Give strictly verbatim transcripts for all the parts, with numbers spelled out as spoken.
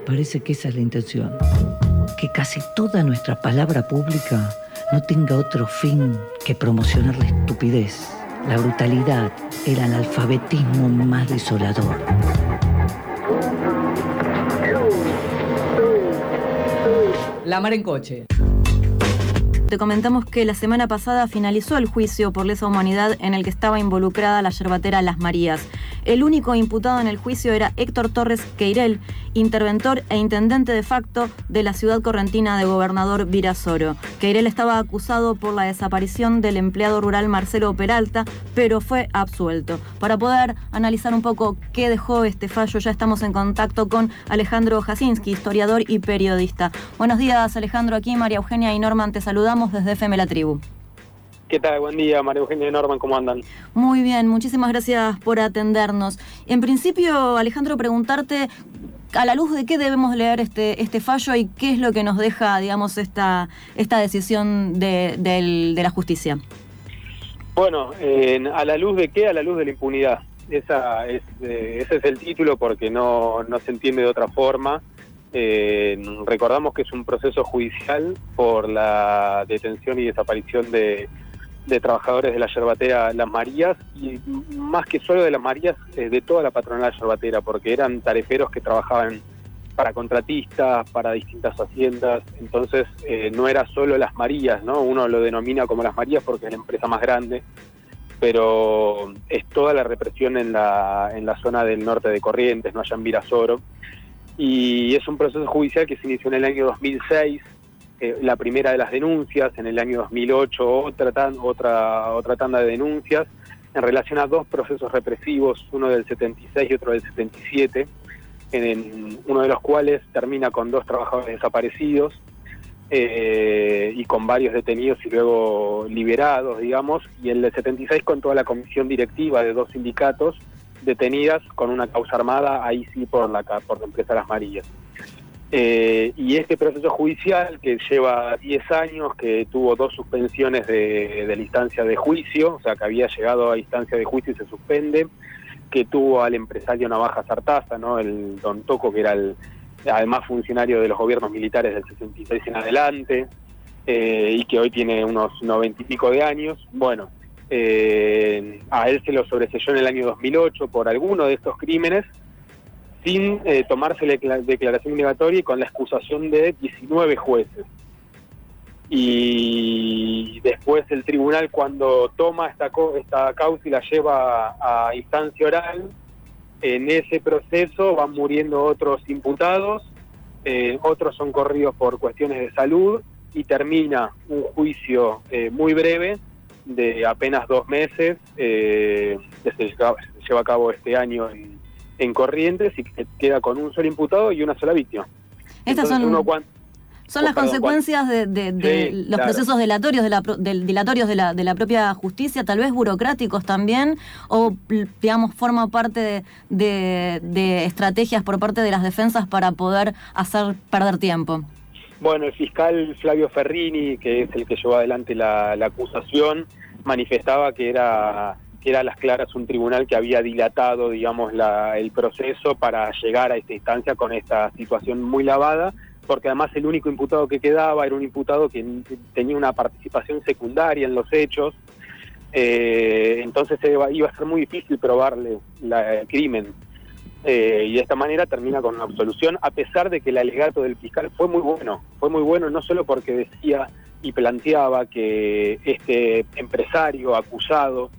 parece que esa es la intención. Que casi toda nuestra palabra pública no tenga otro fin que promocionar la estupidez, la brutalidad, el analfabetismo más desolador. La Mar en Coche. Te comentamos que la semana pasada finalizó el juicio por lesa humanidad en el que estaba involucrada la yerbatera Las Marías. El único imputado en el juicio era Héctor Torres Queirel, interventor e intendente de facto de la ciudad correntina de Gobernador Virasoro. Queirel estaba acusado por la desaparición del empleado rural Marcelo Peralta, pero fue absuelto. Para poder analizar un poco qué dejó este fallo, ya estamos en contacto con Alejandro Jasinski, historiador y periodista. Buenos días, Alejandro. Aquí María Eugenia y Norman te saludamos desde F M La Tribu. ¿Qué tal? Buen día, María Eugenia y Norman, ¿cómo andan? Muy bien, muchísimas gracias por atendernos. En principio, Alejandro, preguntarte a la luz de qué debemos leer este, este fallo y qué es lo que nos deja, digamos, esta, esta decisión de, de, de la justicia. Bueno, eh, ¿a la luz de qué? A la luz de la impunidad. Esa es, eh, ese es el título porque no, no se entiende de otra forma. Eh, recordamos que es un proceso judicial por la detención y desaparición de, de trabajadores de la yerbatera Las Marías, y más que solo de Las Marías, eh, de toda la patronal yerbatera, porque eran tareferos que trabajaban para contratistas, para distintas haciendas. Entonces eh, no era solo Las Marías, ¿no? Uno lo denomina como Las Marías porque es la empresa más grande, pero es toda la represión en la, en la zona del norte de Corrientes, no allá en Virasoro. Y es un proceso judicial que se inició en el año dos mil seis, eh, la primera de las denuncias, en el año dos mil ocho otra, tan, otra, otra tanda de denuncias en relación a dos procesos represivos, uno del setenta y seis y otro del setenta y siete, en, en uno de los cuales termina con dos trabajadores desaparecidos eh, y con varios detenidos y luego liberados, digamos, y el del setenta y seis con toda la comisión directiva de dos sindicatos detenidas con una causa armada, ahí sí por la, por la empresa Las Marías. Eh, y este proceso judicial que lleva diez años, que tuvo dos suspensiones de, de la instancia de juicio, o sea que había llegado a instancia de juicio y se suspende, que tuvo al empresario Navaja Sartaza, ¿no? El Don Toco, que era el además funcionario de los gobiernos militares del sesenta y seis en adelante, eh, y que hoy tiene unos noventa y pico de años. Bueno, Eh, a él se lo sobreseyó en el año dos mil ocho por alguno de estos crímenes, sin eh, tomarse la declaración migratoria y con la excusación de diecinueve jueces. Y después el tribunal, cuando toma esta, esta causa y la lleva a, a instancia oral, en ese proceso van muriendo otros imputados, eh, otros son corridos por cuestiones de salud, y termina un juicio eh, muy breve, de apenas dos meses, eh, que se lleva, se lleva a cabo este año en, en Corrientes, y que queda con un solo imputado y una sola víctima. Estas son, uno, cuan, son las perdón, consecuencias cuan, de, de, de sí, los claro. procesos dilatorios de la, de, dilatorios de la, de la propia justicia, tal vez burocráticos también, o digamos forma parte de, de, de estrategias por parte de las defensas para poder hacer perder tiempo. Bueno, el fiscal Flavio Ferrini, que es el que llevó adelante la, la acusación, manifestaba que era, que era a las claras un tribunal que había dilatado, digamos, la, el proceso para llegar a esta instancia con esta situación muy lavada, porque además el único imputado que quedaba era un imputado que tenía una participación secundaria en los hechos, eh, entonces iba, iba a ser muy difícil probarle la, el crimen. Eh, y de esta manera termina con una absolución, a pesar de que el alegato del fiscal fue muy bueno, fue muy bueno no solo porque decía y planteaba que este empresario acusado,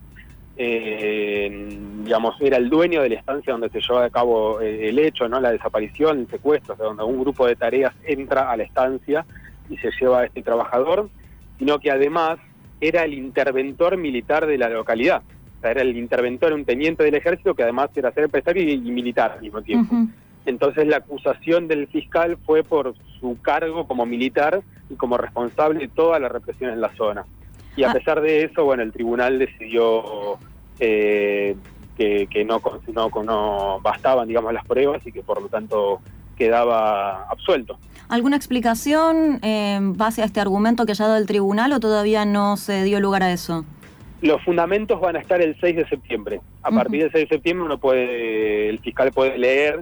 eh, digamos, era el dueño de la estancia donde se llevaba a cabo eh, el hecho, ¿no? La desaparición, el secuestro, o sea, donde un grupo de tareas entra a la estancia y se lleva a este trabajador, sino que además era el interventor militar de la localidad. O sea, era el interventor, un teniente del ejército que además era ser empresario y, y militar al mismo tiempo. Uh-huh. Entonces la acusación del fiscal fue por su cargo como militar y como responsable de toda la represión en la zona. Y a ah. pesar de eso, bueno, el tribunal decidió eh, que, que no, no, no bastaban, digamos, las pruebas y que por lo tanto quedaba absuelto. ¿Alguna explicación eh, en base a este argumento que haya dado el tribunal o todavía no se dio lugar a eso? Los fundamentos van a estar el seis de septiembre. A uh-huh. partir del seis de septiembre uno puede, el fiscal puede leer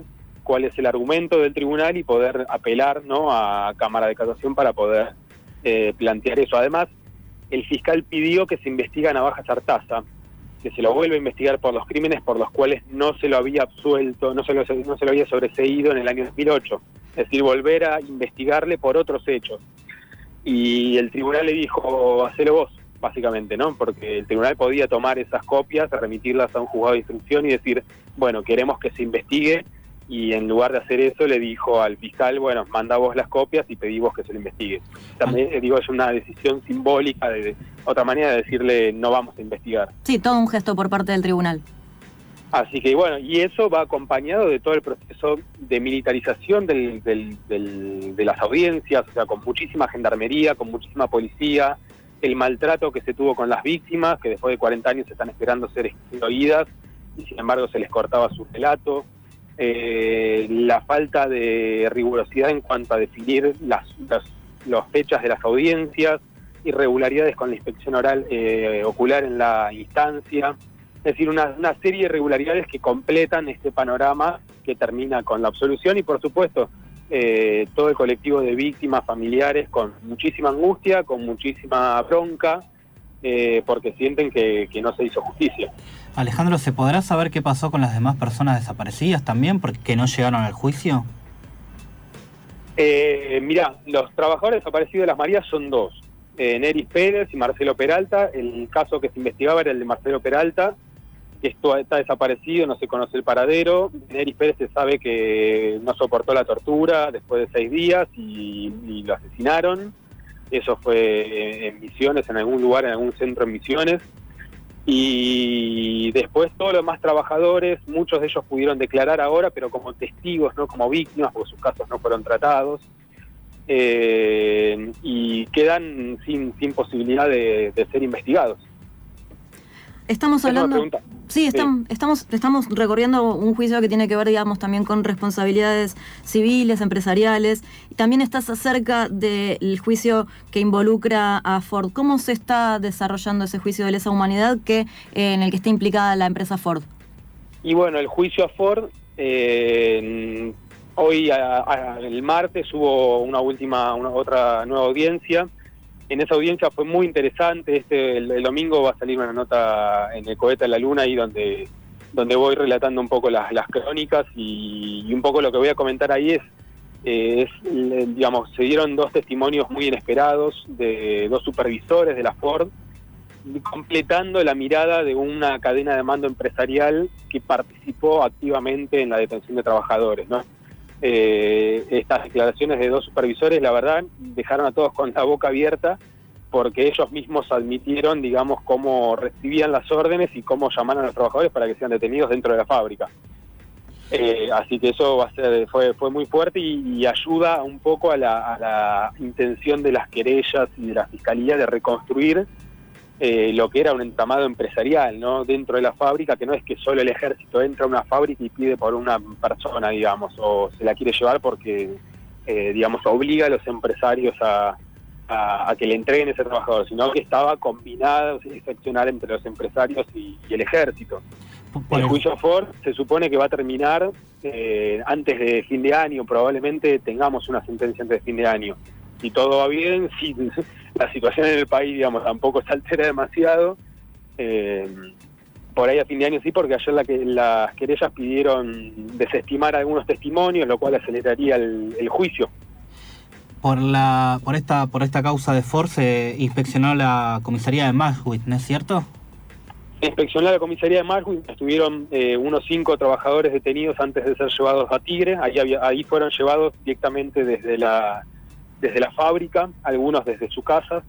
cuál es el argumento del tribunal y poder apelar, ¿no?, a Cámara de Casación para poder eh, plantear eso. Además, el fiscal pidió que se investigue a Navajas Artaza, que se lo vuelva a investigar por los crímenes por los cuales no se lo había absuelto, no se lo, no se lo había sobreseído en el año dos mil ocho. Es decir, volver a investigarle por otros hechos. Y el tribunal le dijo, hacelo vos, básicamente, ¿no? Porque el tribunal podía tomar esas copias, remitirlas a un juzgado de instrucción y decir, bueno, queremos que se investigue, y en lugar de hacer eso le dijo al fiscal, bueno, manda vos las copias y pedí vos que se lo investigue. También, eh, digo, es una decisión simbólica, de, de otra manera de decirle, no vamos a investigar. Sí, todo un gesto por parte del tribunal. Así que bueno, y eso va acompañado de todo el proceso de militarización del, del, del, de las audiencias, o sea, con muchísima gendarmería, con muchísima policía, el maltrato que se tuvo con las víctimas, que después de cuarenta años están esperando ser oídas, y sin embargo se les cortaba su relato, eh, la falta de rigurosidad en cuanto a definir las, las, las fechas de las audiencias, irregularidades con la inspección oral eh, ocular en la instancia. Es decir, una, una serie de irregularidades que completan este panorama que termina con la absolución y, por supuesto, eh, todo el colectivo de víctimas, familiares, con muchísima angustia, con muchísima bronca, eh, porque sienten que, que no se hizo justicia. Alejandro, ¿se podrá saber qué pasó con las demás personas desaparecidas también, porque no llegaron al juicio? Eh, mirá, los trabajadores desaparecidos de Las Marías son dos, eh, Neris Pérez y Marcelo Peralta. El caso que se investigaba era el de Marcelo Peralta, que esto está desaparecido, no se conoce el paradero. Neris Pérez se sabe que no soportó la tortura después de seis días y, y lo asesinaron. Eso fue en Misiones, en algún lugar, en algún centro en Misiones. Y después todos los demás trabajadores, muchos de ellos pudieron declarar ahora, pero como testigos, no como víctimas, porque sus casos no fueron tratados. Eh, y quedan sin, sin posibilidad de, de ser investigados. Estamos hablando... Sí, estamos, sí. Estamos, estamos recorriendo un juicio que tiene que ver, digamos, también con responsabilidades civiles, empresariales, y también estás acerca del juicio que involucra a Ford. ¿Cómo se está desarrollando ese juicio de lesa humanidad que, eh, en el que está implicada la empresa Ford? Y bueno, el juicio a Ford, eh, hoy, a, a, el martes, hubo una última, una otra nueva audiencia. En esa audiencia fue muy interesante. Este el, el domingo va a salir una nota en el Cohete a la Luna, ahí donde, donde voy relatando un poco las, las crónicas y, y un poco lo que voy a comentar ahí es, eh, es, digamos, se dieron dos testimonios muy inesperados de dos supervisores de la Ford, completando la mirada de una cadena de mando empresarial que participó activamente en la detención de trabajadores, ¿no? Eh, estas declaraciones de dos supervisores, la verdad, dejaron a todos con la boca abierta, porque ellos mismos admitieron, digamos, cómo recibían las órdenes y cómo llamaron a los trabajadores para que sean detenidos dentro de la fábrica. Eh, así que eso va a ser, fue, fue muy fuerte y, y ayuda un poco a la, a la intención de las querellas y de la fiscalía de reconstruir Eh, lo que era un entramado empresarial, ¿no?, dentro de la fábrica, que no es que solo el ejército entra a una fábrica y pide por una persona, digamos, o se la quiere llevar porque, eh, digamos, obliga a los empresarios a, a, a que le entreguen ese trabajador, sino que estaba combinado, excepcional entre los empresarios y, y el ejército. El juicio Ford se supone que va a terminar eh, antes de fin de año, probablemente tengamos una sentencia antes de fin de año. Si todo va bien, si la situación en el país, digamos, tampoco se altera demasiado, eh, por ahí a fin de año sí, porque ayer la que, las querellas pidieron desestimar algunos testimonios, lo cual aceleraría el, el juicio. Por la por esta por esta causa de Ford se inspeccionó la comisaría de Malwich, ¿no es cierto? Inspeccionó la comisaría de Malwich, estuvieron eh, unos cinco trabajadores detenidos antes de ser llevados a Tigre. Ahí, había, ahí fueron llevados directamente desde la... desde la fábrica, algunos desde su casa,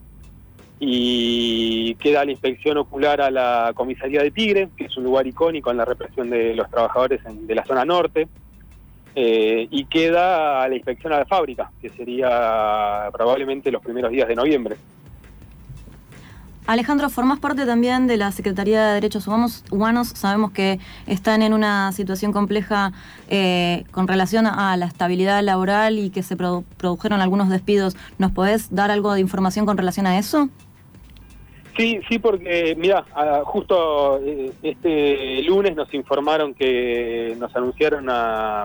y queda la inspección ocular a la comisaría de Tigre, que es un lugar icónico en la represión de los trabajadores en, de la zona norte, eh, y queda la inspección a la fábrica, que sería probablemente los primeros días de noviembre. Alejandro, formás parte también de la Secretaría de Derechos Humanos. Sabemos que están en una situación compleja eh, con relación a la estabilidad laboral y que se produ- produjeron algunos despidos. ¿Nos podés dar algo de información con relación a eso? Sí, sí, porque, mirá, justo este lunes nos informaron que nos anunciaron a,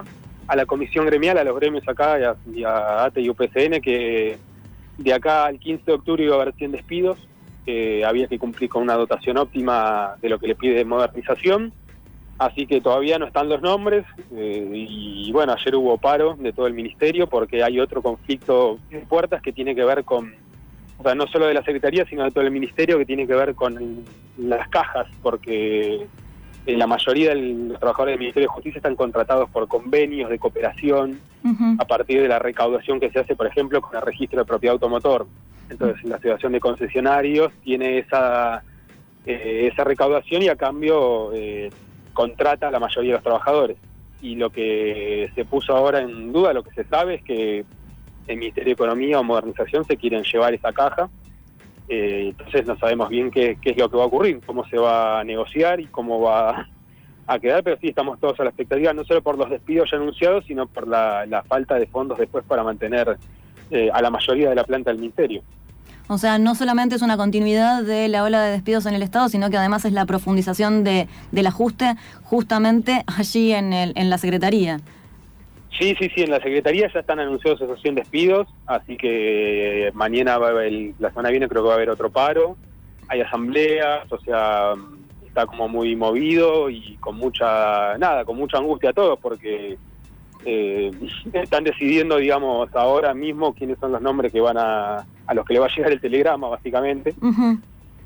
a la comisión gremial, a los gremios acá, y a, y a A T E y U P C N, que de acá al quince de octubre iba a haber cien despidos, que había que cumplir con una dotación óptima de lo que le pide modernización, así que todavía no están los nombres, eh, y bueno, ayer hubo paro de todo el ministerio porque hay otro conflicto en puertas que tiene que ver con, o sea, no solo de la Secretaría, sino de todo el ministerio, que tiene que ver con las cajas, porque eh, la mayoría de los trabajadores del Ministerio de Justicia están contratados por convenios de cooperación, uh-huh, a partir de la recaudación que se hace, por ejemplo, con el registro de propiedad automotor. Entonces, la Asociación de Concesionarios tiene esa eh, esa recaudación y a cambio eh, contrata a la mayoría de los trabajadores. Y lo que se puso ahora en duda, lo que se sabe es que el Ministerio de Economía o Modernización se quieren llevar esa caja. Eh, entonces no sabemos bien qué, qué es lo que va a ocurrir, cómo se va a negociar y cómo va a quedar, pero sí estamos todos a la expectativa, no solo por los despidos ya anunciados, sino por la, la falta de fondos después para mantener eh, a la mayoría de la planta del Ministerio. O sea, no solamente es una continuidad de la ola de despidos en el Estado, sino que además es la profundización de, del ajuste justamente allí en, el, en la Secretaría. Sí, sí, sí, en la Secretaría ya están anunciados esos cien despidos, así que mañana, va a haber, la semana viene creo que va a haber otro paro, hay asambleas, o sea, está como muy movido y con mucha, nada, con mucha angustia a todos, porque eh, están decidiendo, digamos, ahora mismo quiénes son los nombres que van a, a los que le va a llegar el telegrama, básicamente. Uh-huh.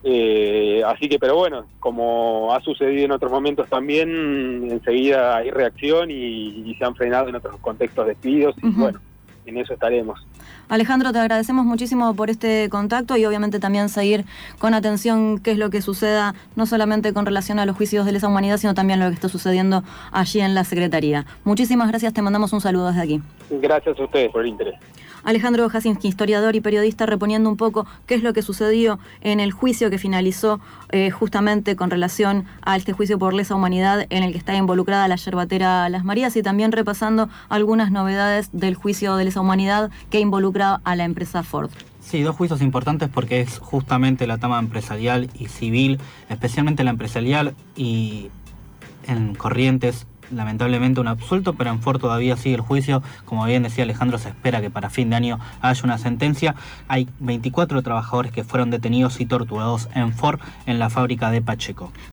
Eh, así que, pero bueno, como ha sucedido en otros momentos también, enseguida hay reacción y, y se han frenado en otros contextos despidos y uh-huh, bueno, en eso estaremos. Alejandro, te agradecemos muchísimo por este contacto y obviamente también seguir con atención qué es lo que suceda, no solamente con relación a los juicios de lesa humanidad, sino también lo que está sucediendo allí en la Secretaría. Muchísimas gracias, te mandamos un saludo desde aquí. Gracias a ustedes por el interés. Alejandro Jasinski, historiador y periodista, reponiendo un poco qué es lo que sucedió en el juicio que finalizó eh, justamente con relación a este juicio por lesa humanidad en el que está involucrada la yerbatera Las Marías, y también repasando algunas novedades del juicio de lesa humanidad que involucra a la empresa Ford. Sí, dos juicios importantes porque es justamente la trama empresarial y civil, especialmente la empresarial, y en Corrientes lamentablemente un absuelto, pero en Ford todavía sigue el juicio. Como bien decía Alejandro, se espera que para fin de año haya una sentencia. Hay veinticuatro trabajadores que fueron detenidos y torturados en Ford, en la fábrica de Pacheco.